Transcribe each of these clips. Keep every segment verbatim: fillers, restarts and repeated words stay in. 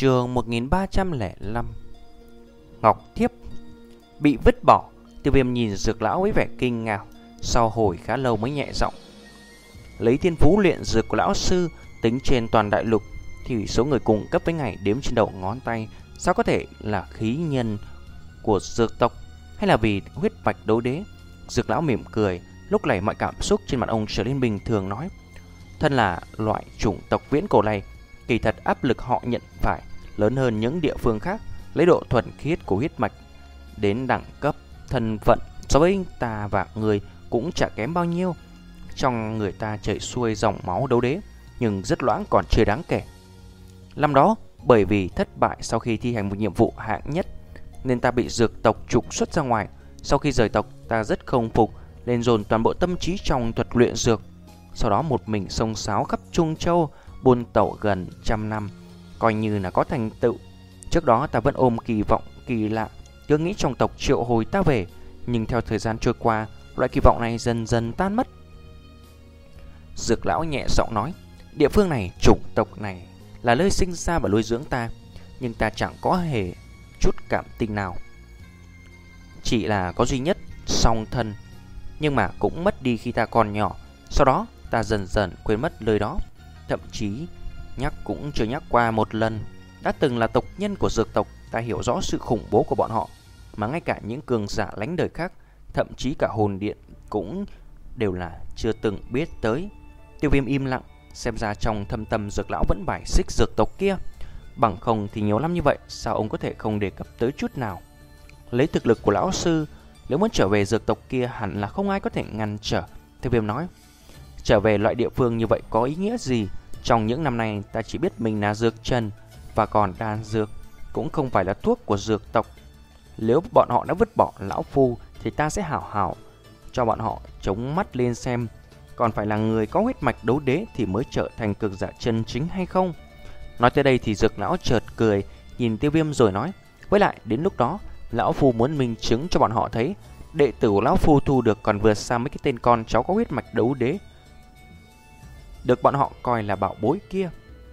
Chương một nghìn ba trăm lẻ năm. Ngọc thiếp bị vứt bỏ. Tiêu Viêm nhìn Dược lão với vẻ kinh ngạc, sau hồi khá lâu mới nhẹ giọng: lấy thiên phú luyện dược của lão sư tính trên toàn đại lục thì số người cùng cấp với ngài đếm trên đầu ngón tay. Sao có thể là khí nhân của dược tộc, hay là vì huyết mạch đấu đế? Dược lão mỉm cười, lúc này mọi cảm xúc trên mặt ông trở nên bình thường, nói: thân là loại chủng tộc viễn cổ này, kỳ thật áp lực họ nhận phải lớn hơn những địa phương khác. Lấy độ thuần khiết của huyết mạch đến đẳng cấp thân vận so với ta và người cũng chả kém bao nhiêu. Trong người ta chảy xuôi dòng máu đấu đế, nhưng rất loãng, còn chưa đáng kể. Năm đó bởi vì thất bại sau khi thi hành một nhiệm vụ hạng nhất nên ta bị dược tộc trục xuất ra ngoài. Sau khi rời tộc, ta rất không phục, nên dồn toàn bộ tâm trí trong thuật luyện dược. Sau đó một mình xông xáo khắp Trung Châu, buôn tẩu gần trăm năm, coi như là có thành tựu. Trước đó ta vẫn ôm kỳ vọng kỳ lạ, cứ nghĩ trong tộc triệu hồi ta về. Nhưng theo thời gian trôi qua, loại kỳ vọng này dần dần tan mất. Dược lão nhẹ giọng nói: địa phương này, chủng tộc này là nơi sinh ra và nuôi dưỡng ta, nhưng ta chẳng có hề chút cảm tình nào. Chỉ là có duy nhất song thân, nhưng mà cũng mất đi khi ta còn nhỏ. Sau đó ta dần dần quên mất lời đó, thậm chí nhắc cũng chưa nhắc qua một lần. Đã từng là tộc nhân của dược tộc, ta hiểu rõ sự khủng bố của bọn họ, mà ngay cả những cường giả lánh đời khác, thậm chí cả hồn điện cũng đều là chưa từng biết tới. Tiêu Viêm im lặng, xem ra trong thâm tâm Dược lão vẫn bài xích dược tộc kia. Bằng không thì nhiều năm như vậy, sao ông có thể không đề cập tới chút nào? Lấy thực lực của lão sư, nếu muốn trở về dược tộc kia hẳn là không ai có thể ngăn trở. Tiêu Viêm nói: trở về loại địa phương như vậy có ý nghĩa gì? Trong những năm nay ta chỉ biết mình là dược trần, và còn đan dược cũng không phải là thuốc của dược tộc. Nếu bọn họ đã vứt bỏ lão phu thì ta sẽ hảo hảo cho bọn họ chống mắt lên xem còn phải là người có huyết mạch đấu đế thì mới trở thành cường giả chân chính hay không. Nói tới đây thì Dược lão chợt cười, nhìn Tiêu Viêm rồi nói: với lại đến lúc đó lão phu muốn minh chứng cho bọn họ thấy đệ tử của lão phu thu được còn vượt xa mấy cái tên con cháu có huyết mạch đấu đế được bọn họ coi là bảo bối kia.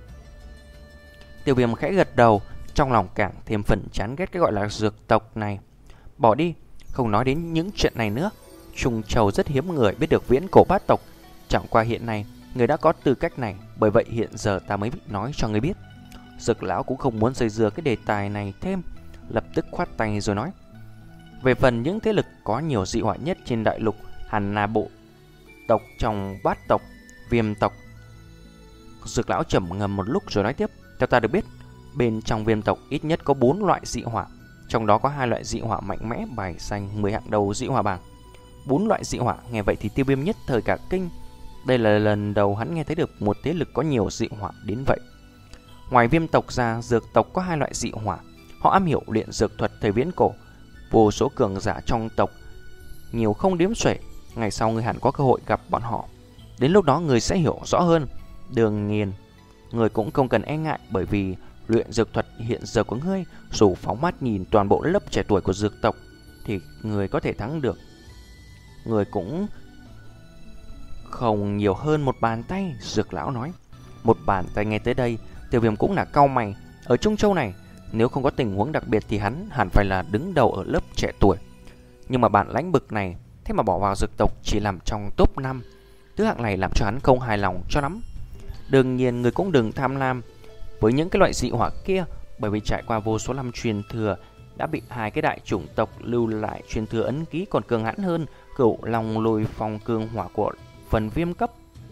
Tiêu Viêm khẽ gật đầu, trong lòng càng thêm phần chán ghét cái gọi là dược tộc này. Bỏ đi, không nói đến những chuyện này nữa. Trung Châu rất hiếm người biết được viễn cổ bát tộc, chẳng qua hiện nay người đã có tư cách này, bởi vậy hiện giờ ta mới nói cho người biết. Dược lão cũng không muốn dây dưa cái đề tài này thêm, lập tức khoát tay rồi nói: về phần những thế lực có nhiều dị hỏa nhất trên đại lục, hẳn là bộ tộc trong bát tộc, Viêm tộc. Dược lão trầm ngâm một lúc rồi nói tiếp: theo ta được biết, bên trong Viêm tộc ít nhất có bốn loại dị hỏa, trong đó có hai loại dị hỏa mạnh mẽ bài danh mười hạng đầu dị hỏa bảng. Bốn loại dị hỏa, nghe vậy thì Tiêu Viêm nhất thời cả kinh. Đây là lần đầu hắn nghe thấy được một thế lực có nhiều dị hỏa đến vậy. Ngoài Viêm tộc ra, dược tộc có hai loại dị hỏa, họ am hiểu luyện dược thuật thời viễn cổ, vô số cường giả trong tộc nhiều không đếm xuể. Ngày sau người hẳn có cơ hội gặp bọn họ, đến lúc đó người sẽ hiểu rõ hơn. Đương nhiên, người cũng không cần e ngại, bởi vì luyện dược thuật hiện giờ của ngươi, dù phóng mắt nhìn toàn bộ lớp trẻ tuổi của dược tộc thì người có thể thắng được người cũng không nhiều hơn một bàn tay. Dược lão nói. Một bàn tay, nghe tới đây Tiêu Viêm cũng là cau mày. Ở Trung Châu này, nếu không có tình huống đặc biệt thì hắn hẳn phải là đứng đầu ở lớp trẻ tuổi. Nhưng mà bản lãnh bực này, thế mà bỏ vào dược tộc chỉ làm trong top năm, thứ hạng này làm cho hắn không hài lòng cho lắm. Đương nhiên người cũng đừng tham lam với những cái loại dị hỏa kia, bởi vì trải qua vô số năm truyền thừa đã bị hai cái đại chủng tộc lưu lại truyền thừa ấn ký còn cường hãn hơn Cửu Long Lôi Phong Cương Hỏa của phần Viêm cấp.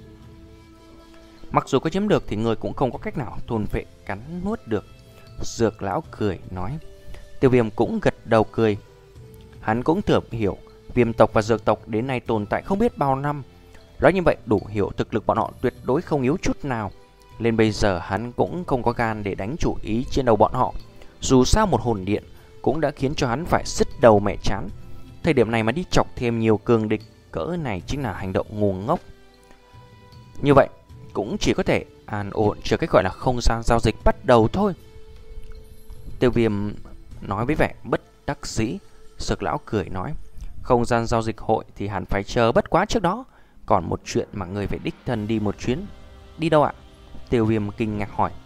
Mặc dù có chiếm được thì người cũng không có cách nào thôn vệ cắn nuốt được. Dược lão cười nói. Tiêu Viêm cũng gật đầu cười. Hắn cũng tưởng hiểu Viêm tộc và dược tộc đến nay tồn tại không biết bao năm, nói như vậy đủ hiểu thực lực bọn họ tuyệt đối không yếu chút nào. Nên bây giờ hắn cũng không có gan để đánh chủ ý trên đầu bọn họ. Dù sao một hồn điện cũng đã khiến cho hắn phải sứt đầu mẻ chán. Thời điểm này mà đi chọc thêm nhiều cường địch cỡ này chính là hành động ngu ngốc. Như vậy cũng chỉ có thể an ổn chờ cái gọi là không gian giao dịch bắt đầu thôi. Tiêu Viêm nói với vẻ bất đắc dĩ. Dược lão cười nói: không gian giao dịch hội thì hẳn phải chờ bất quá trước đó. Còn một chuyện mà người phải đích thân đi một chuyến. Đi đâu ạ? Tiêu Viêm kinh ngạc hỏi.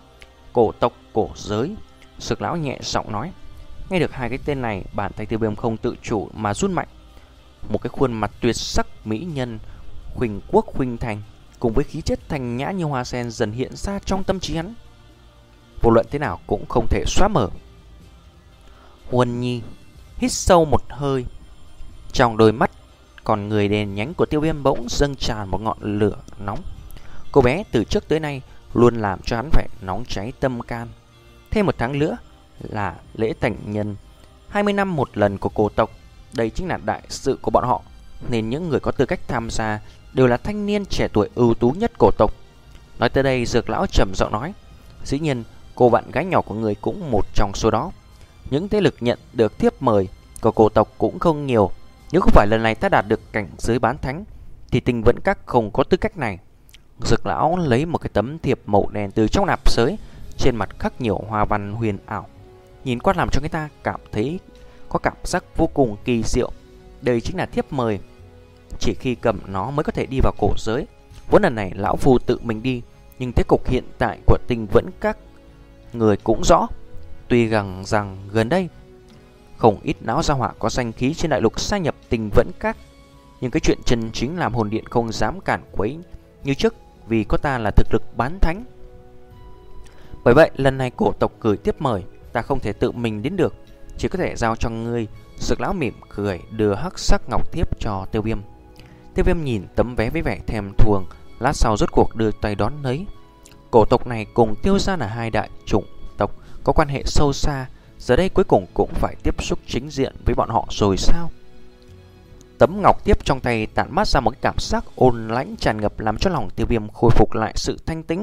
Cổ tộc cổ giới. Sực lão nhẹ giọng nói. Nghe được hai cái tên này, bàn tay Tiêu Viêm không tự chủ mà run mạnh. Một cái khuôn mặt tuyệt sắc mỹ nhân, khuynh quốc khuynh thành, cùng với khí chất thanh nhã như hoa sen dần hiện ra trong tâm trí hắn. Vô luận thế nào cũng không thể xóa mở. Huân Nhi hít sâu một hơi. Trong đôi mắt còn người đèn nhánh của Tiêu Viêm bỗng dâng tràn một ngọn lửa nóng. Cô bé từ trước tới nay luôn làm cho hắn phải nóng cháy tâm can. Thêm một tháng nữa là lễ tthành nhân, hai mươi năm một lần của cổ tộc. Đây chính là đại sự của bọn họ, nên những người có tư cách tham gia đều là thanh niên trẻ tuổi ưu tú nhất cổ tộc. Nói tới đây, Dược lão trầm giọng nói. Dĩ nhiên cô bạn gái nhỏ của người cũng một trong số đó. Những thế lực nhận được thiếp mời của cổ tộc cũng không nhiều. Nếu không phải lần này ta đạt được cảnh giới bán thánh thì Tinh Vẫn Các không có tư cách này. Dược lão lấy một cái tấm thiệp màu đen từ trong nạp sới, trên mặt khắc nhiều hoa văn huyền ảo, nhìn qua làm cho người ta cảm thấy có cảm giác vô cùng kỳ diệu. Đây chính là thiếp mời, chỉ khi cầm nó mới có thể đi vào cổ giới. Vốn lần này lão phu tự mình đi, nhưng thế cục hiện tại của Tinh Vẫn Các người cũng rõ. Tuy rằng rằng gần đây không ít não gia hỏa có danh khí trên đại lục gia nhập Tinh Vẫn Các, nhưng cái chuyện chân chính làm hồn điện không dám cản quấy như trước, vì có ta là thực lực bán thánh. Bởi vậy lần này cổ tộc gửi tiếp mời, ta không thể tự mình đến được, chỉ có thể giao cho ngươi. Dược lão mỉm cười đưa hắc sắc ngọc thiếp cho Tiêu Viêm. Tiêu Viêm nhìn tấm vé với vẻ thèm thuồng, lát sau rốt cuộc đưa tay đón lấy. Cổ tộc này cùng Tiêu gia là hai đại chủng tộc có quan hệ sâu xa, giờ đây cuối cùng cũng phải tiếp xúc chính diện với bọn họ rồi sao? Tấm ngọc tiếp trong tay tản mát ra một cái cảm giác ôn lãnh tràn ngập, làm cho lòng Tiêu Viêm khôi phục lại sự thanh tĩnh.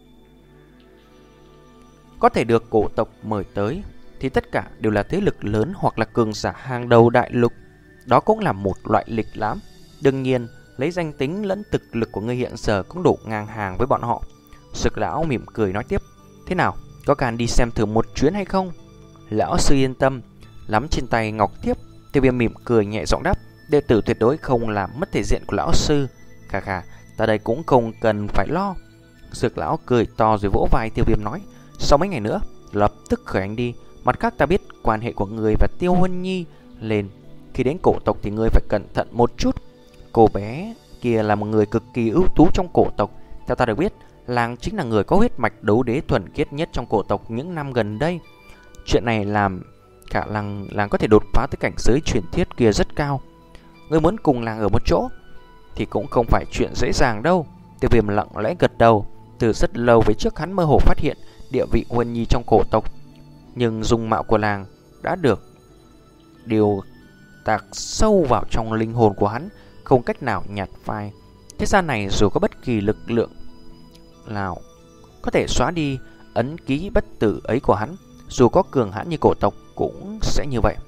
Có thể được cổ tộc mời tới thì tất cả đều là thế lực lớn hoặc là cường giả hàng đầu đại lục. Đó cũng là một loại lịch lãm. Đương nhiên, lấy danh tính lẫn thực lực của ngươi hiện giờ cũng đủ ngang hàng với bọn họ. Sực lão mỉm cười nói tiếp. Thế nào, có cần đi xem thử một chuyến hay không? Lão sư yên tâm. Nắm trên tay ngọc thiếp, Tiêu Viêm mỉm cười nhẹ giọng đáp. Đệ tử tuyệt đối không làm mất thể diện của lão sư. Khà khà, ta đây cũng không cần phải lo. Sực lão cười to rồi vỗ vai Tiêu Viêm nói. Sau mấy ngày nữa, lập tức khởi hành đi. Mặt khác ta biết quan hệ của người và Tiêu Huân Nhi lên. Khi đến cổ tộc thì ngươi phải cẩn thận một chút. Cô bé kia là một người cực kỳ ưu tú trong cổ tộc. Theo ta được biết, làng chính là người có huyết mạch đấu đế thuần khiết nhất trong cổ tộc những năm gần đây. Chuyện này làm cả làng làng có thể đột phá tới cảnh giới truyền thiết kia rất cao. Ngươi muốn cùng làng ở một chỗ thì cũng không phải chuyện dễ dàng đâu. Tiêu Viêm lặng lẽ gật đầu. Từ rất lâu về trước hắn mơ hồ phát hiện địa vị Huân Nhi trong cổ tộc, nhưng dung mạo của làng đã được điều tạc sâu vào trong linh hồn của hắn, không cách nào nhạt phai. Thế gian này dù có bất kỳ lực lượng nào có thể xóa đi ấn ký bất tử ấy của hắn, dù có cường hãn như cổ tộc cũng sẽ như vậy.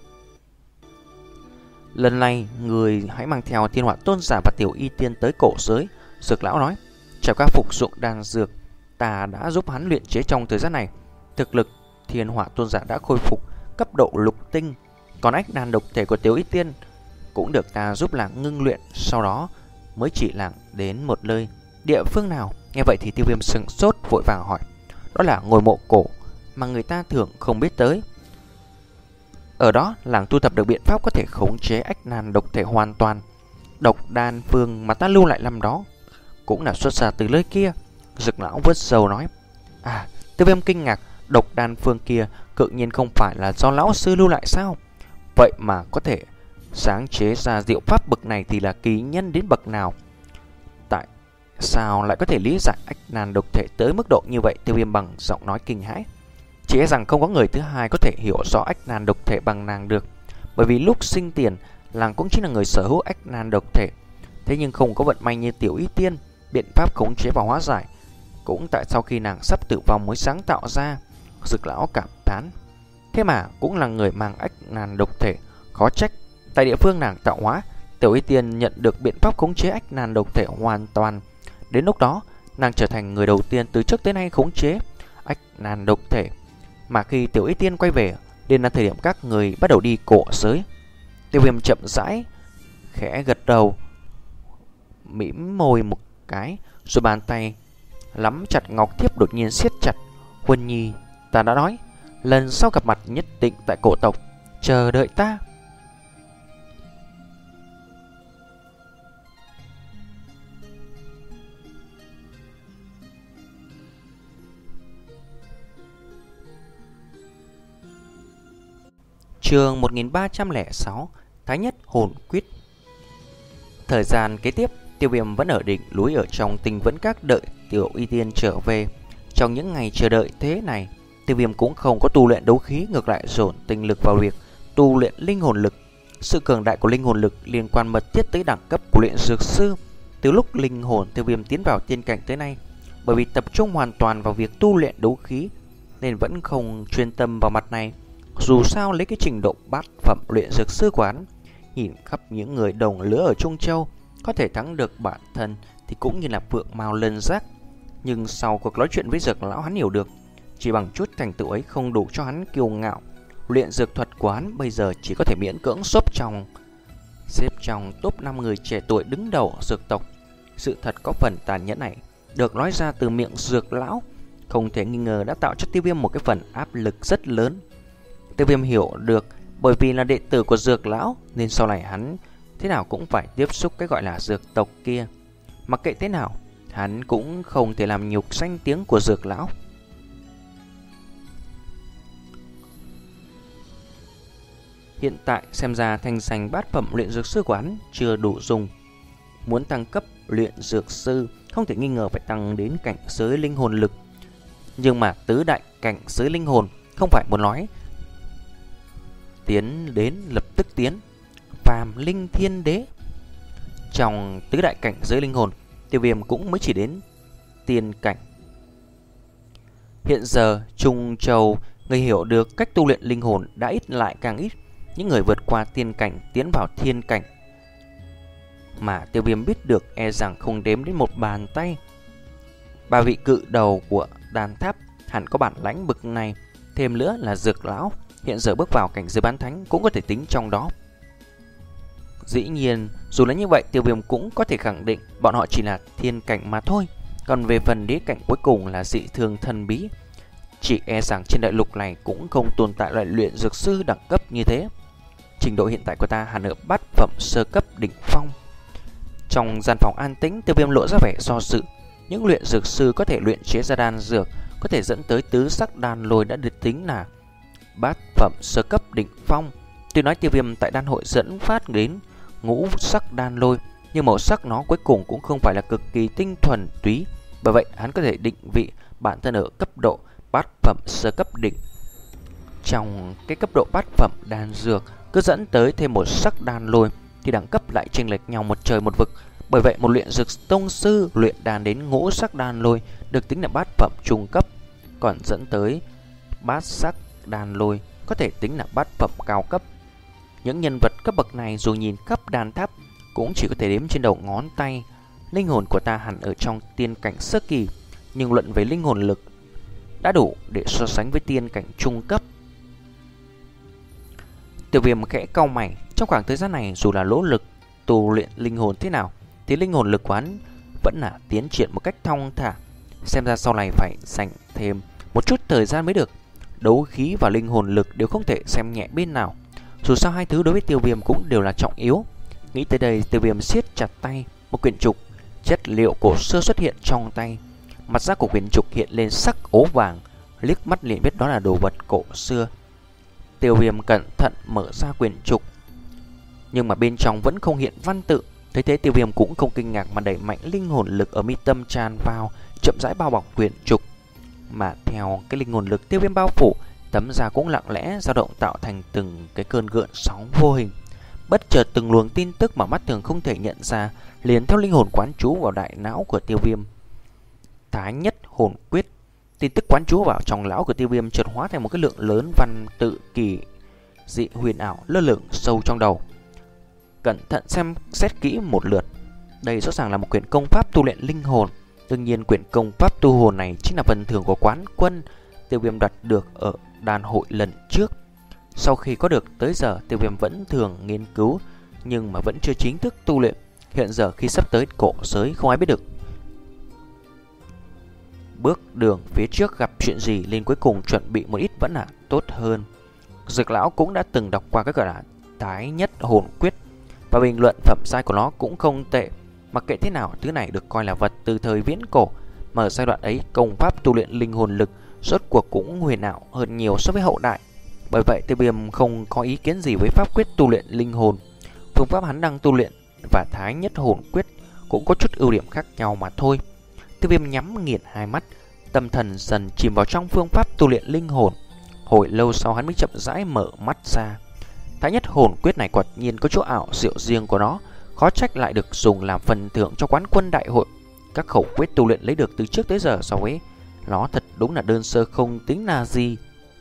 Lần này người hãy mang theo Thiên Hỏa Tôn giả và Tiểu Y Tiên tới cổ giới. Dược lão nói. Trải qua phục dụng đan dược, ta đã giúp hắn luyện chế trong thời gian này. Thực lực Thiên Hỏa Tôn giả đã khôi phục cấp độ lục tinh, còn ách đan độc thể của Tiểu Y Tiên cũng được ta giúp làng ngưng luyện, sau đó mới chỉ làng đến một nơi. Địa phương nào? Nghe vậy thì Tiêu Viêm sững sốt, vội vàng hỏi. Đó là ngôi mộ cổ mà người ta thường không biết tới. Ở đó làng tu tập được biện pháp có thể khống chế ách đan độc thể hoàn toàn. Độc đan phương mà ta lưu lại năm đó cũng là xuất ra từ nơi kia. Dực lão vớt sầu nói. À, Tiêu Viêm kinh ngạc. Độc đan phương kia tự nhiên không phải là do lão sư lưu lại sao? Vậy mà có thể sáng chế ra diệu pháp bậc này thì là kỳ nhân đến bậc nào? Tại sao lại có thể lý giải ách đan độc thể tới mức độ như vậy? Tiêu Viêm bằng giọng nói kinh hãi. Chỉ e rằng không có người thứ hai có thể hiểu rõ ách đan độc thể bằng nàng được. Bởi vì lúc sinh tiền, làng cũng chính là người sở hữu ách đan độc thể. Thế nhưng không có vận may như Tiểu Y Tiên, biện pháp khống chế và hóa giải cũng tại sau khi nàng sắp tử vong mới sáng tạo ra. Dực lão cảm thán. Thế mà cũng là người mang ách đan độc thể, khó trách tại địa phương nàng tạo hóa, Tiểu Y Tiên nhận được biện pháp khống chế ách đan độc thể hoàn toàn. Đến lúc đó, nàng trở thành người đầu tiên từ trước tới nay khống chế ách đan độc thể. Mà khi Tiểu Y Tiên quay về, đến là thời điểm các người bắt đầu đi cổ giới. Tiêu Viêm chậm rãi khẽ gật đầu, mỉm môi một cái, rồi bàn tay nắm chặt ngọc thiếp đột nhiên siết chặt. Huân Nhi, ta đã nói, lần sau gặp mặt nhất định tại cổ tộc, chờ đợi ta. Chương một nghìn ba trăm lẻ sáu, Thái Nhất Hồn Quyết. Thời gian kế tiếp, Tiêu Viêm vẫn ở đỉnh núi ở trong Tinh Vẫn Các đợi Tiểu Y Tiên trở về. Trong những ngày chờ đợi thế này, Tiêu Viêm cũng không có tu luyện đấu khí, ngược lại dồn tinh lực vào việc tu luyện linh hồn lực. Sự cường đại của linh hồn lực liên quan mật thiết tới đẳng cấp của luyện dược sư. Từ lúc linh hồn Tiêu Viêm tiến vào tiên cảnh tới nay, bởi vì tập trung hoàn toàn vào việc tu luyện đấu khí nên vẫn không chuyên tâm vào mặt này. Dù sao lấy cái trình độ bát phẩm luyện dược sư quán, nhìn khắp những người đồng lứa ở Trung Châu có thể thắng được bản thân thì cũng như là phượng mao lân giác. Nhưng sau cuộc nói chuyện với Dược lão, hắn hiểu được chỉ bằng chút thành tựu ấy không đủ cho hắn kiêu ngạo. Luyện dược thuật của hắn bây giờ chỉ có thể miễn cưỡng xếp trong xếp trong top năm người trẻ tuổi đứng đầu dược tộc. Sự thật có phần tàn nhẫn này được nói ra từ miệng Dược lão, không thể nghi ngờ đã tạo cho Tiêu Viêm một cái phần áp lực rất lớn. Tiêu Viêm hiểu được, bởi vì là đệ tử của Dược lão nên sau này hắn thế nào cũng phải tiếp xúc cái gọi là dược tộc kia. Mặc kệ thế nào, hắn cũng không thể làm nhục danh tiếng của Dược lão. Hiện tại xem ra thanh danh bát phẩm luyện dược sư quán chưa đủ dùng. Muốn tăng cấp luyện dược sư không thể nghi ngờ phải tăng đến cảnh giới linh hồn lực. Nhưng mà tứ đại cảnh giới linh hồn không phải muốn nói tiến đến lập tức tiến. Phàm linh thiên đế, trong tứ đại cảnh giới linh hồn, Tiêu Viêm cũng mới chỉ đến tiên cảnh. Hiện giờ Trung Châu, người hiểu được cách tu luyện linh hồn đã ít lại càng ít. Những người vượt qua tiên cảnh tiến vào thiên cảnh mà Tiêu Viêm biết được e rằng không đếm đến một bàn tay. Ba vị cự đầu của đàn tháp hẳn có bản lãnh bực này. Thêm nữa là Dược lão hiện giờ bước vào cảnh giới bán thánh cũng có thể tính trong đó. Dĩ nhiên, dù là như vậy, Tiêu Viêm cũng có thể khẳng định bọn họ chỉ là thiên cảnh mà thôi. Còn về phần đế cảnh cuối cùng là dị thường thần bí, chỉ e rằng trên đại lục này cũng không tồn tại loại luyện dược sư đẳng cấp như thế. Trình độ hiện tại của ta hẳn ở bát phẩm sơ cấp đỉnh phong. Trong gian phòng an tĩnh, Tiêu Viêm lộ ra vẻ do dự. Những luyện dược sư có thể luyện chế ra đan dược có thể dẫn tới tứ sắc đan lôi đã được tính là bát phẩm sơ cấp đỉnh phong. Tuy nói Tiêu Viêm tại đan hội dẫn phát đến ngũ sắc đan lôi, nhưng màu sắc nó cuối cùng cũng không phải là cực kỳ tinh thuần túy. Bởi vậy hắn có thể định vị bản thân ở cấp độ bát phẩm sơ cấp đỉnh. Trong cái cấp độ bát phẩm đan dược cứ dẫn tới thêm một sắc đan lôi thì đẳng cấp lại chênh lệch nhau một trời một vực. Bởi vậy một luyện dược tông sư luyện đan đến ngũ sắc đan lôi được tính là bát phẩm trung cấp, còn dẫn tới bát sắc đan lôi có thể tính là bát phẩm cao cấp. Những nhân vật cấp bậc này dù nhìn khắp đan tháp cũng chỉ có thể đếm trên đầu ngón tay. Linh hồn của ta hẳn ở trong tiên cảnh sơ kỳ, nhưng luận về linh hồn lực đã đủ để so sánh với tiên cảnh trung cấp. Tiêu Viêm khẽ cau mày. Trong khoảng thời gian này dù là nỗ lực tu luyện linh hồn thế nào thì linh hồn lực quán vẫn là tiến triển một cách thong thả. Xem ra sau này phải dành thêm một chút thời gian mới được. Đấu khí và linh hồn lực đều không thể xem nhẹ bên nào. Dù sao hai thứ đối với Tiêu Viêm cũng đều là trọng yếu. Nghĩ tới đây, Tiêu Viêm siết chặt tay. Một quyển trục chất liệu cổ xưa xuất hiện trong tay. Mặt da của quyển trục hiện lên sắc ố vàng, liếc mắt liền biết đó là đồ vật cổ xưa. Tiêu Viêm cẩn thận mở ra quyển trục, nhưng mà bên trong vẫn không hiện văn tự. Thế thế Tiêu Viêm cũng không kinh ngạc mà đẩy mạnh linh hồn lực ở mi tâm tràn vào, chậm rãi bao bọc quyển trục. Mà theo cái linh hồn lực Tiêu Viêm bao phủ, tấm da cũng lặng lẽ dao động tạo thành từng cái cơn gợn sóng vô hình. Bất chợt từng luồng tin tức mà mắt thường không thể nhận ra liền theo linh hồn quán trú vào đại não của Tiêu Viêm. Thái Nhất Hồn Quyết. Tin tức quán trú vào trong lão của Tiêu Viêm chợt hóa thành một cái lượng lớn văn tự kỳ dị huyền ảo lơ lửng sâu trong đầu. Cẩn thận xem xét kỹ một lượt, đây rõ ràng là một quyển công pháp tu luyện linh hồn. Đương nhiên quyển công pháp tu hồn này chính là phần thưởng của quán quân Tiêu Viêm đoạt được ở đàn hội lần trước. Sau khi có được tới giờ, Tiêu Viêm vẫn thường nghiên cứu nhưng mà vẫn chưa chính thức tu luyện. Hiện giờ khi sắp tới cổ giới không ai biết được bước đường phía trước gặp chuyện gì nên cuối cùng chuẩn bị một ít vẫn là tốt hơn. Dược lão cũng đã từng đọc qua cái gọi là Thái Nhất Hồn Quyết và bình luận phẩm giai của nó cũng không tệ. Mặc kệ thế nào, thứ này được coi là vật từ thời viễn cổ, mà ở giai đoạn ấy công pháp tu luyện linh hồn lực rốt cuộc cũng huyền ảo hơn nhiều so với hậu đại. Bởi vậy Tiêu Viêm không có ý kiến gì với pháp quyết tu luyện linh hồn. Phương pháp hắn đang tu luyện và Thái Nhất Hồn Quyết cũng có chút ưu điểm khác nhau mà thôi. Tiêu Viêm nhắm nghiền hai mắt, tâm thần dần chìm vào trong phương pháp tu luyện linh hồn. Hồi lâu sau hắn mới chậm rãi mở mắt ra. Thái Nhất Hồn Quyết này quả nhiên có chỗ ảo diệu riêng của nó, khó trách lại được dùng làm phần thưởng cho quán quân đại hội. Các khẩu quyết tu luyện lấy được từ trước tới giờ so với nó thật đúng là đơn sơ không tính là gì.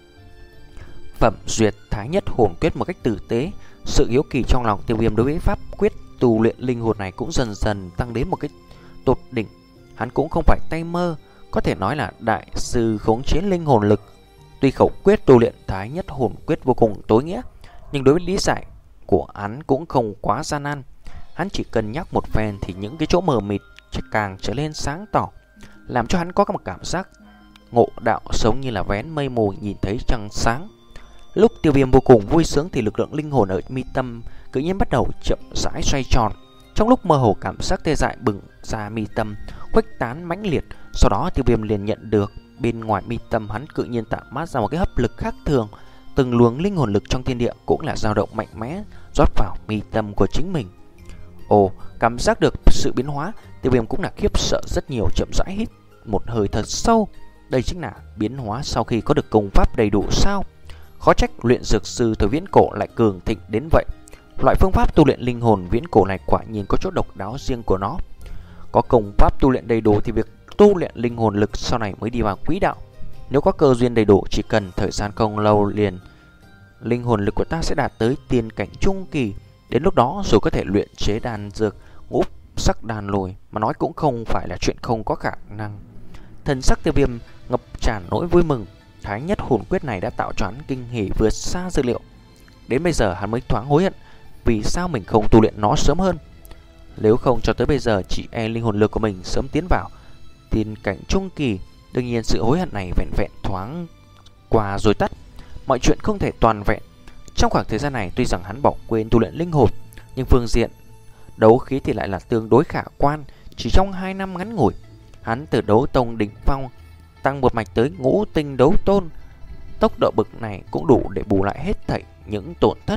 Phẩm duyệt Thái Nhất Hồn Quyết một cách tử tế, sự hiếu kỳ trong lòng Tiêu Viêm đối với pháp quyết tu luyện linh hồn này cũng dần dần tăng đến một cái tột đỉnh. Hắn cũng không phải tay mơ, có thể nói là đại sư khống chế linh hồn lực. Tuy khẩu quyết tu luyện Thái Nhất Hồn Quyết vô cùng tối nghĩa, nhưng đối với lý giải của hắn cũng không quá gian nan. Hắn chỉ cần nhắc một phen thì những cái chỗ mờ mịt càng trở lên sáng tỏ, làm cho hắn có một cảm giác ngộ đạo sống như là vén mây mù nhìn thấy trăng sáng. Lúc Tiêu Viêm vô cùng vui sướng thì lực lượng linh hồn ở mi tâm tự nhiên bắt đầu chậm rãi xoay tròn. Trong lúc mơ hồ cảm giác tê dại bừng ra mi tâm, khuếch tán mãnh liệt. Sau đó Tiêu Viêm liền nhận được bên ngoài mi tâm hắn tự nhiên tạo mát ra một cái hấp lực khác thường. Từng luồng linh hồn lực trong thiên địa cũng là dao động mạnh mẽ rót vào mi tâm của chính mình. Ồ, cảm giác được sự biến hóa, Tiêu Viêm cũng là khiếp sợ rất nhiều, chậm rãi hít một hơi thật sâu. Đây chính là biến hóa sau khi có được công pháp đầy đủ sao? Khó trách luyện dược sư thời viễn cổ lại cường thịnh đến vậy. Loại phương pháp tu luyện linh hồn viễn cổ này quả nhiên có chỗ độc đáo riêng của nó. Có công pháp tu luyện đầy đủ thì việc tu luyện linh hồn lực sau này mới đi vào quỹ đạo. Nếu có cơ duyên đầy đủ, chỉ cần thời gian không lâu liền, linh hồn lực của ta sẽ đạt tới tiên cảnh trung kỳ. Đến lúc đó rồi có thể luyện chế đan dược ngũ sắc đan lồi, mà nói cũng không phải là chuyện không có khả năng. Thần sắc Tiêu Viêm ngập tràn nỗi vui mừng. Thái Nhất Hồn Quyết này đã tạo cho hắn kinh hỉ vượt xa dữ liệu. Đến bây giờ hắn mới thoáng hối hận vì sao mình không tu luyện nó sớm hơn. Nếu không cho tới bây giờ chỉ e linh hồn lực của mình sớm tiến vào tiên cảnh trung kỳ. Đương nhiên sự hối hận này vẹn vẹn thoáng qua rồi tắt. Mọi chuyện không thể toàn vẹn. Trong khoảng thời gian này tuy rằng hắn bỏ quên tu luyện linh hồn, nhưng phương diện đấu khí thì lại là tương đối khả quan. Chỉ trong hai năm ngắn ngủi, hắn từ đấu tông đỉnh phong tăng một mạch tới ngũ tinh đấu tôn. Tốc độ bực này cũng đủ để bù lại hết thảy những tổn thất.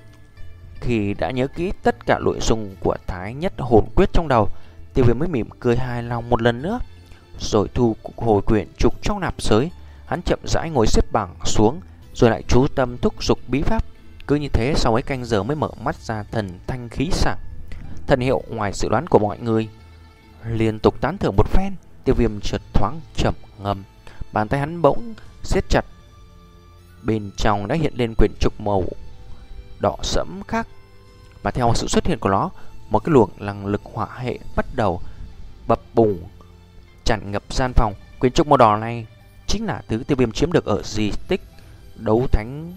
Khi đã nhớ kỹ tất cả nội dung của Thái Nhất Hồn Quyết trong đầu, Tiêu Viêm mới mỉm cười hài lòng một lần nữa, rồi thu hồi quyển trục trong nạp giới. Hắn chậm rãi ngồi xếp bằng xuống, rồi lại chú tâm thúc giục bí pháp. Cứ như thế sau mấy canh giờ mới mở mắt ra, thần thanh khí sảng. Thần hiệu ngoài dự đoán của mọi người. Liên tục tán thưởng một phen, Tiêu Viêm chợt thoáng trầm ngâm. Bàn tay hắn bỗng siết chặt, bên trong đã hiện lên quyển trục màu đỏ sẫm khác, và theo sự xuất hiện của nó, một cái luồng năng lực hỏa hệ bắt đầu bập bùng tràn ngập gian phòng. Quyển trục màu đỏ này chính là thứ Tiêu Viêm chiếm được ở di tích đấu thánh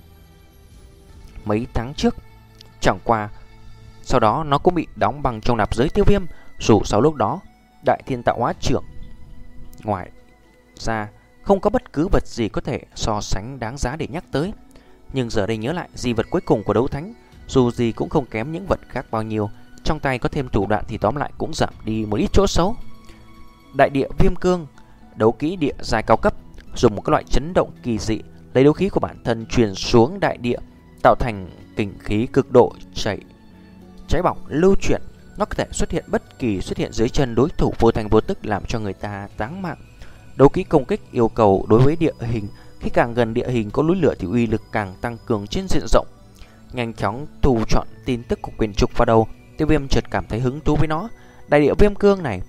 mấy tháng trước. Chẳng qua sau đó nó cũng bị đóng băng trong nạp giới Tiêu Viêm. Dù sau lúc đó Đại Thiên Tạo Hóa Trưởng ngoài ra không có bất cứ vật gì có thể so sánh đáng giá để nhắc tới, nhưng giờ đây nhớ lại, di vật cuối cùng của đấu thánh dù gì cũng không kém những vật khác bao nhiêu. Trong tay có thêm thủ đoạn thì tóm lại cũng giảm đi một ít chỗ xấu. Đại Địa Viêm Cương, đấu kỹ địa giai cao cấp, dùng một cái loại chấn động kỳ dị lấy đấu khí của bản thân truyền xuống đại địa, tạo thành kình khí cực độ chảy cháy bỏng lưu chuyển. Nó có thể xuất hiện bất kỳ xuất hiện dưới chân đối thủ vô thành vô tức, làm cho người ta táng mạng. Đấu kỹ công kích yêu cầu đối với địa hình, khi càng gần địa hình có núi lửa thì uy lực càng tăng cường trên diện rộng. Nhanh chóng thu chọn tin tức của quyển trục vào đầu, Tiêu Viêm chợt cảm thấy hứng thú với nó. Đại Địa Viêm Cương này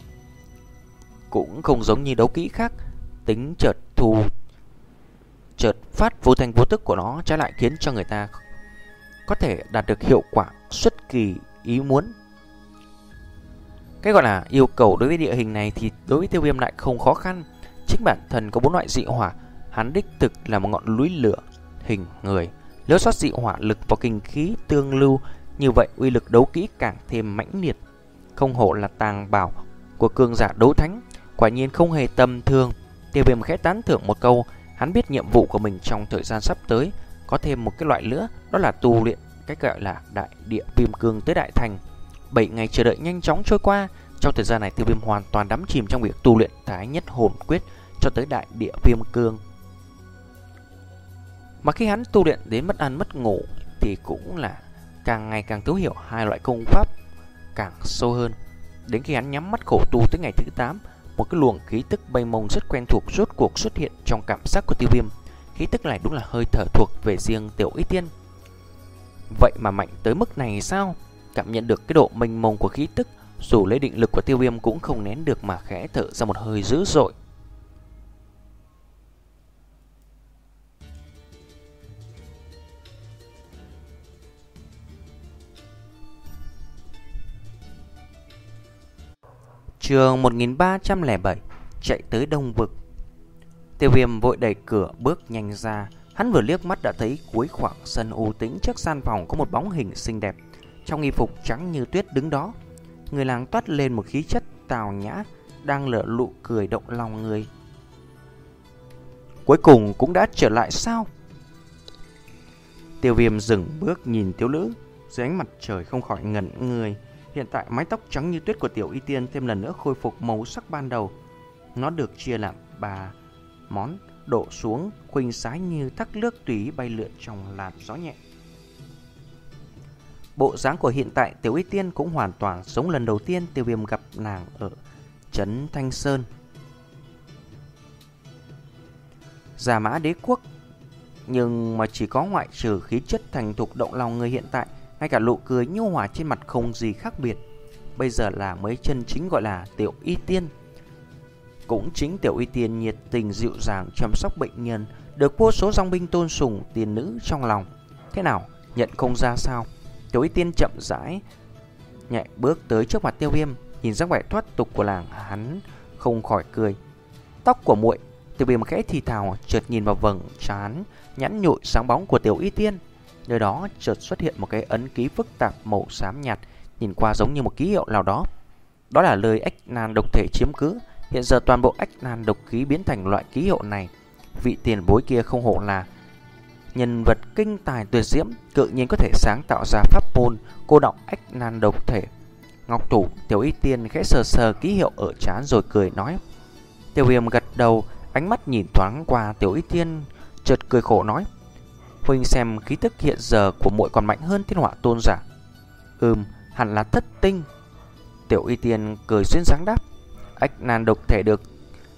cũng không giống như đấu kỹ khác, tính chợt thu chợt phát vô thành vô tức của nó trái lại khiến cho người ta có thể đạt được hiệu quả xuất kỳ ý muốn. Cái gọi là yêu cầu đối với địa hình này thì đối với Tiêu Viêm lại không khó khăn. Chính bản thân có bốn loại dị hỏa, hắn đích thực là một ngọn núi lửa hình người. Nếu sót dị hỏa lực và kinh khí tương lưu, như vậy uy lực đấu kỹ càng thêm mãnh liệt. Không hổ là tàng bảo của cường giả đấu thánh, quả nhiên không hề tầm thường. Tiêu Viêm khẽ tán thưởng một câu. Hắn biết nhiệm vụ của mình trong thời gian sắp tới có thêm một cái loại nữa, đó là tu luyện cái gọi là đại địa viêm cương tới đại thành. Bảy ngày chờ đợi nhanh chóng trôi qua. Trong thời gian này, Tiêu Viêm hoàn toàn đắm chìm trong việc tu luyện Thái Nhất Hồn Quyết cho tới đại địa viêm cương. Mà khi hắn tu luyện đến mất ăn mất ngủ thì cũng là càng ngày càng thấu hiểu hai loại công pháp càng sâu hơn. Đến khi hắn nhắm mắt khổ tu tới ngày thứ tám, một cái luồng khí tức bay mông rất quen thuộc rốt cuộc xuất hiện trong cảm giác của Tiêu Viêm. Khí tức này đúng là hơi thở thuộc về riêng Tiểu Y Tiên. Vậy mà mạnh tới mức này sao? Cảm nhận được cái độ mênh mông của khí tức, dù lấy định lực của Tiêu Viêm cũng không nén được mà khẽ thở ra một hơi dữ dội. Chương một nghìn ba trăm lẻ bảy, chạy tới Đông Vực. Tiêu Viêm vội đẩy cửa bước nhanh ra. Hắn vừa liếc mắt đã thấy cuối khoảng sân u tĩnh trước gian phòng có một bóng hình xinh đẹp trong y phục trắng như tuyết đứng đó. Người làng toát lên một khí chất tào nhã, đang nở nụ cười động lòng người. Cuối cùng cũng đã trở lại sao? Tiêu Viêm dừng bước nhìn thiếu nữ dưới ánh mặt trời, không khỏi ngẩn người. Hiện tại mái tóc trắng như tuyết của Tiểu Y Tiên thêm lần nữa khôi phục màu sắc ban đầu. Nó được chia làm ba món, đổ xuống khuỳnh sái như thác nước tùy ý bay lượn trong làn gió nhẹ. Bộ dáng của hiện tại Tiểu Y Tiên cũng hoàn toàn giống lần đầu tiên Tiêu Viêm gặp nàng ở trấn Thanh Sơn, Giả Mã Đế Quốc. Nhưng mà chỉ có ngoại trừ khí chất thành thục động lòng người hiện tại, ngay cả nụ cười nhu hòa trên mặt không gì khác biệt. Bây giờ là mới chân chính gọi là Tiểu Y Tiên. Cũng chính Tiểu Y Tiên nhiệt tình dịu dàng chăm sóc bệnh nhân, được vô số dòng binh tôn sùng tiên nữ trong lòng. Thế nào, nhận không ra sao? Tiểu Y Tiên chậm rãi nhẹ bước tới trước mặt Tiêu Viêm, nhìn dáng vẻ thoát tục của làng, hắn không khỏi cười. Tóc của muội. Tiêu Viêm khẽ thì thào, chợt nhìn vào vầng trán nhẵn nhụi sáng bóng của Tiểu Y Tiên. Nơi đó chợt xuất hiện một cái ấn ký phức tạp màu xám nhạt, nhìn qua giống như một ký hiệu nào đó. Đó là lời ách nan độc thể chiếm cứ. Hiện giờ toàn bộ ách nan độc khí biến thành loại ký hiệu này. Vị tiền bối kia không hổ là nhân vật kinh tài tuyệt diễm, tự nhiên có thể sáng tạo ra pháp môn cô đọng ách nan độc thể. Ngọc thủ Tiểu Y Tiên khẽ sờ sờ ký hiệu ở trán rồi cười nói. Tiêu Viêm gật đầu, ánh mắt nhìn thoáng qua Tiểu Y Tiên, chợt cười khổ nói: huynh xem khí tức hiện giờ của muội còn mạnh hơn Thiên Hỏa Tôn giả. Ừm, hẳn là thất tinh. Tiểu Y Tiên cười duyên dáng đáp. Ách nan độc thể được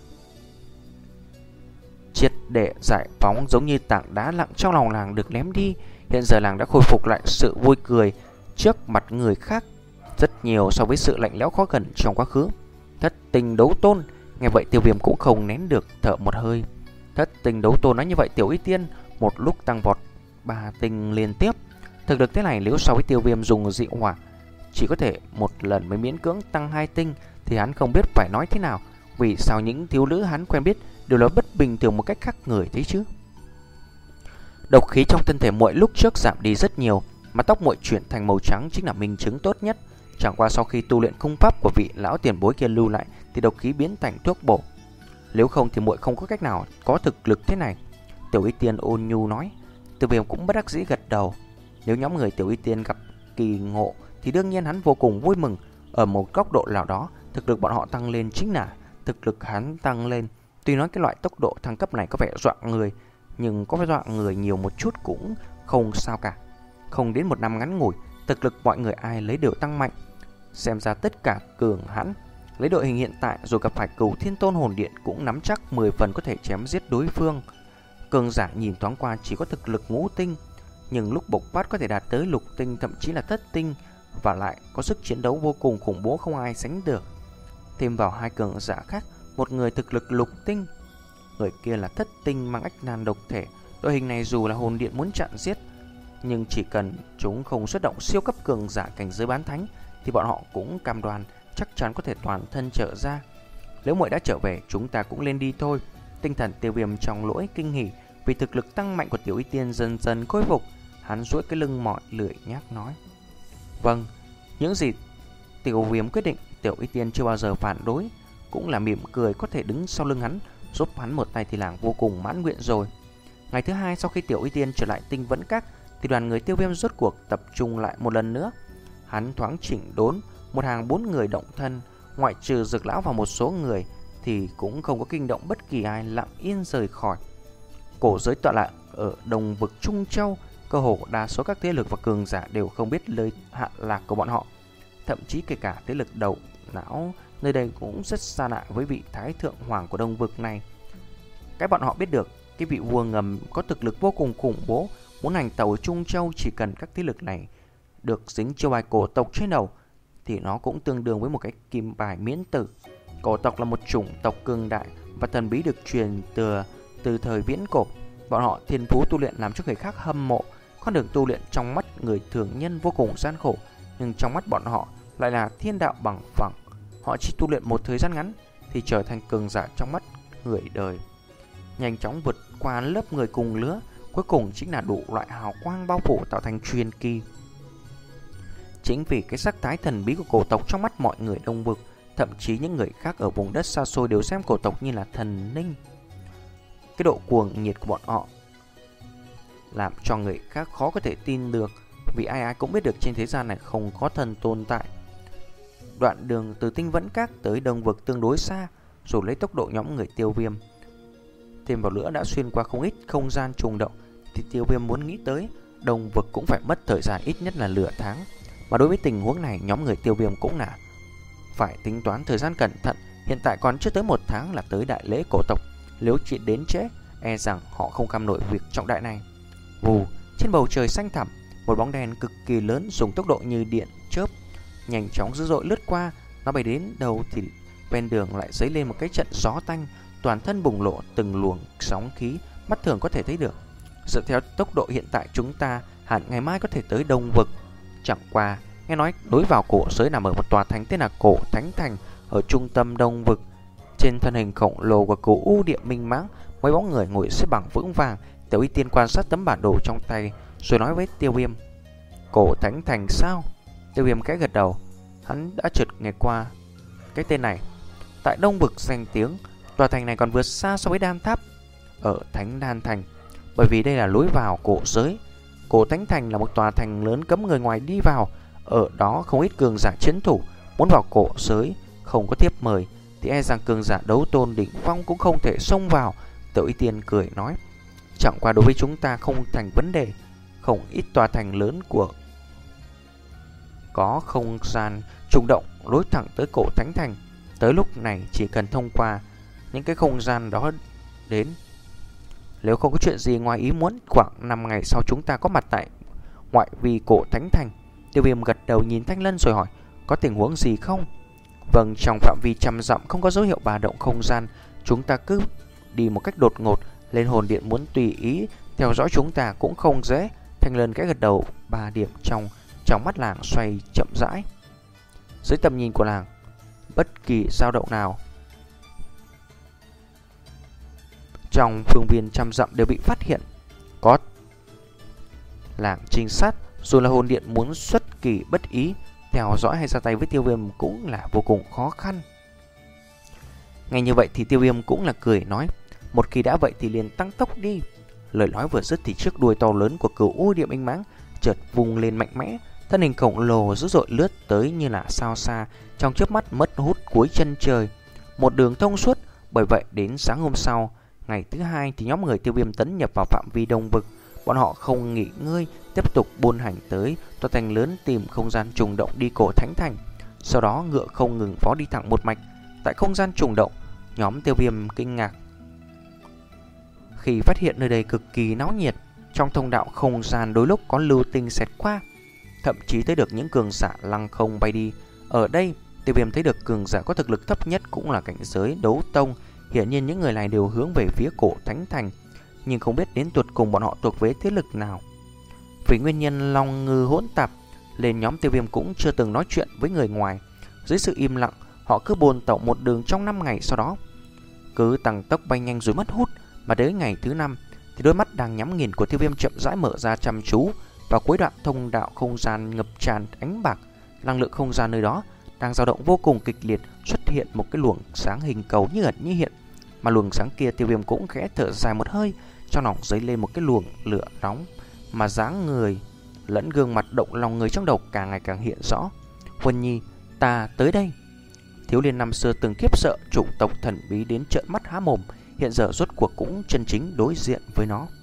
triệt để giải phóng, giống như tảng đá lặng trong lòng làng được ném đi. Hiện giờ làng đã khôi phục lại sự vui cười trước mặt người khác rất nhiều so với sự lạnh lẽo khó gần trong quá khứ. Thất tinh đấu tôn. Nghe vậy Tiêu Viêm cũng không nén được thở một hơi. Thất tinh đấu tôn nói như vậy, Tiểu Y Tiên một lúc tăng vọt ba tinh liên tiếp. Thực lực thế này nếu so với Tiêu Viêm dùng dị hỏa chỉ có thể một lần mới miễn cưỡng tăng hai tinh thì hắn không biết phải nói thế nào. Vì sao những thiếu nữ hắn quen biết đều là bất bình thường một cách khác người thế chứ? Độc khí trong thân thể muội lúc trước giảm đi rất nhiều, mà tóc muội chuyển thành màu trắng chính là minh chứng tốt nhất. Chẳng qua sau khi tu luyện công pháp của vị lão tiền bối kia lưu lại thì độc khí biến thành thuốc bổ. Nếu không thì muội không có cách nào có thực lực thế này. Tiểu Y Tiên ôn nhu nói. Tiêu Viêm cũng bất đắc dĩ gật đầu. Nếu nhóm người Tiểu Y Tiên gặp kỳ ngộ thì đương nhiên hắn vô cùng vui mừng. Ở một góc độ nào đó, thực lực bọn họ tăng lên chính là thực lực hắn tăng lên. Tuy nói cái loại tốc độ thăng cấp này có vẻ dọa người, nhưng có vẻ dọa người nhiều một chút cũng không sao cả. Không đến một năm ngắn ngủi, thực lực mọi người ai lấy đều tăng mạnh. Xem ra tất cả cường hãn, lấy đội hình hiện tại rồi gặp phải Cửu Thiên Tôn Hồn Điện cũng nắm chắc mười phần có thể chém giết đối phương. Cường giả nhìn thoáng qua chỉ có thực lực ngũ tinh, nhưng lúc bộc phát có thể đạt tới lục tinh, thậm chí là thất tinh, và lại có sức chiến đấu vô cùng khủng bố không ai sánh được. Thêm vào hai cường giả khác, một người thực lực lục tinh, người kia là thất tinh mang ách nan độc thể. Đội hình này dù là hồn điện muốn chặn giết, nhưng chỉ cần chúng không xuất động siêu cấp cường giả cảnh giới bán thánh thì bọn họ cũng cam đoan chắc chắn có thể toàn thân trở ra. Nếu muội đã trở về, chúng ta cũng lên đi thôi. Tinh thần Tiêu Viêm trong lỗi kinh hỉ vì thực lực tăng mạnh của Tiểu Y Tiên dần dần khôi phục. Hắn duỗi cái lưng mỏi lười nhác nói. Vâng, những gì Tiểu Viêm quyết định, Tiểu Y Tiên chưa bao giờ phản đối, cũng là mỉm cười có thể đứng sau lưng hắn, giúp hắn một tay thì làng vô cùng mãn nguyện rồi. Ngày thứ hai sau khi Tiểu Y Tiên trở lại Tinh Vẫn Các thì đoàn người Tiêu Viêm rốt cuộc tập trung lại một lần nữa. Hắn thoáng chỉnh đốn một hàng bốn người động thân, ngoại trừ Dược Lão và một số người thì cũng không có kinh động bất kỳ ai, lặng yên rời khỏi. Cổ giới tọa lạc ở Đồng Vực Trung Châu, cơ hồ đa số các thế lực và cường giả đều không biết nơi hạ lạc của bọn họ. Thậm chí kể cả thế lực đầu não nơi đây cũng rất xa lạ với vị Thái Thượng Hoàng của Đông Vực này. Cái bọn họ biết được, cái vị vua ngầm có thực lực vô cùng khủng bố, muốn hành tàu ở Trung Châu chỉ cần các thế lực này được dính chiêu bài cổ tộc trên đầu thì nó cũng tương đương với một cái kim bài miễn tử. Cổ tộc là một chủng tộc cường đại và thần bí được truyền từ từ thời viễn cổ. Bọn họ thiên phú tu luyện làm cho người khác hâm mộ. Con đường tu luyện trong mắt người thường nhân vô cùng gian khổ, nhưng trong mắt bọn họ lại là thiên đạo bằng phẳng. Họ chỉ tu luyện một thời gian ngắn thì trở thành cường giả trong mắt người đời, nhanh chóng vượt qua lớp người cùng lứa, cuối cùng chính là đủ loại hào quang bao phủ tạo thành truyền kỳ. Chính vì cái sắc thái thần bí của cổ tộc trong mắt mọi người Đông Vực, thậm chí những người khác ở vùng đất xa xôi đều xem cổ tộc như là thần linh. Cái độ cuồng nhiệt của bọn họ làm cho người khác khó có thể tin được, vì ai ai cũng biết được trên thế gian này không có thần tồn tại. Đoạn đường từ Tinh Vẫn Các tới Đông Vực tương đối xa, rồi lấy tốc độ nhóm người Tiêu Viêm thêm vào nữa đã xuyên qua không ít không gian trùng động, thì Tiêu Viêm muốn nghĩ tới Đông Vực cũng phải mất thời gian ít nhất là nửa tháng. Mà đối với tình huống này, nhóm người Tiêu Viêm cũng là phải tính toán thời gian cẩn thận. Hiện tại còn chưa tới một tháng là tới đại lễ cổ tộc, nếu chỉ đến trễ e rằng họ không cam nổi việc trọng đại này. Vù, trên bầu trời xanh thẳm, một bóng đèn cực kỳ lớn dùng tốc độ như điện chớp nhanh chóng dữ dội lướt qua. Nó bay đến đâu thì ven đường lại dấy lên một cái trận gió tanh, toàn thân bùng lộ từng luồng sóng khí mắt thường có thể thấy được. Dựa theo tốc độ hiện tại chúng ta hẳn ngày mai có thể tới Đông Vực. Chẳng qua nghe nói đối vào cổ giới nằm ở một tòa thánh tên là Cổ Thánh Thành ở trung tâm Đông Vực. Trên thân hình khổng lồ của cửu u địa minh mãng, mấy bóng người ngồi xếp bằng vững vàng. Tiểu Y Tiên quan sát tấm bản đồ trong tay rồi nói với Tiêu Viêm: Cổ Thánh Thành sao? Tiêu Viêm khẽ gật đầu. Hắn đã chợt nghe qua cái tên này. Tại Đông Vực danh tiếng, tòa thành này còn vượt xa so với Đan Tháp ở Thánh Đan Thành, bởi vì đây là lối vào cổ giới. Cổ Thánh Thành là một tòa thành lớn cấm người ngoài đi vào, ở đó không ít cường giả chiến thủ. Muốn vào cổ giới không có thiếp mời thì e rằng cường giả đấu tôn đỉnh phong cũng không thể xông vào. Tiểu Y Tiên cười nói: Chẳng qua đối với chúng ta không thành vấn đề. Không ít tòa thành lớn của có không gian trùng động lối thẳng tới Cổ Thánh Thành. Tới lúc này chỉ cần thông qua những cái không gian đó đến, nếu không có chuyện gì ngoài ý muốn, khoảng năm ngày sau chúng ta có mặt tại ngoại vi Cổ Thánh Thành. Tiêu Viêm gật đầu nhìn Thanh Lân rồi hỏi: Có tình huống gì không? Vâng, trong phạm vi trăm dặm không có dấu hiệu ba động không gian. Chúng ta cứ đi một cách đột ngột, lên hồn điện muốn tùy ý theo dõi chúng ta cũng không dễ. Thanh Lân cái gật đầu. Ba điểm trong trong mắt làng xoay chậm rãi. Dưới tầm nhìn của làng, bất kỳ dao động nào trong phương viên trăm dặm đều bị phát hiện. Có làng trinh sát dù là hồn điện muốn xuất kỳ bất ý theo dõi hay ra tay với Tiêu Viêm cũng là vô cùng khó khăn. Ngay như vậy thì Tiêu Viêm cũng là cười nói: Một khi đã vậy thì liền tăng tốc đi. Lời nói vừa dứt thì chiếc đuôi to lớn của cửu u địa minh mãng chợt vùng lên mạnh mẽ, thân hình khổng lồ dữ dội lướt tới như là sao xa, trong chớp mắt mất hút cuối chân trời, một đường thông suốt. Bởi vậy đến sáng hôm sau, ngày thứ hai, thì nhóm người Tiêu Viêm tấn nhập vào phạm vi Đông Vực. Bọn họ không nghỉ ngơi, tiếp tục buôn hành tới tòa thành lớn tìm không gian trùng động đi Cổ Thánh Thành. Sau đó ngựa không ngừng phó đi thẳng một mạch. Tại không gian trùng động, nhóm Tiêu Viêm kinh ngạc khi phát hiện nơi đây cực kỳ náo nhiệt. Trong thông đạo không gian đôi lúc có lưu tinh xẹt qua, thậm chí thấy được những cường giả lăng không bay đi. Ở đây Tiêu Viêm thấy được cường giả có thực lực thấp nhất cũng là cảnh giới đấu tông. Hiển nhiên những người này đều hướng về phía Cổ Thánh Thành, nhưng không biết đến tuột cùng bọn họ thuộc về thế lực nào. Vì nguyên nhân long ngư hỗn tạp nên nhóm Tiêu Viêm cũng chưa từng nói chuyện với người ngoài. Dưới sự im lặng, họ cứ bồn tẩu một đường trong năm ngày, sau đó cứ tăng tốc bay nhanh rồi mất hút. Mà đến ngày thứ năm thì đôi mắt đang nhắm nghiền của Tiêu Viêm chậm rãi mở ra chăm chú vào cuối đoạn thông đạo không gian ngập tràn ánh bạc. Năng lượng không gian nơi đó đang dao động vô cùng kịch liệt, xuất hiện một cái luồng sáng hình cầu như ẩn như hiện. Mà luồng sáng kia, Tiêu Viêm cũng khẽ thở dài một hơi, trong lòng dấy lên một cái luồng lửa nóng, mà dáng người lẫn gương mặt động lòng người trong đầu càng ngày càng hiện rõ. Huân Nhi, ta tới đây. Thiếu niên năm xưa từng khiếp sợ chủng tộc thần bí đến trợn mắt há mồm, hiện giờ rốt cuộc cũng chân chính đối diện với nó.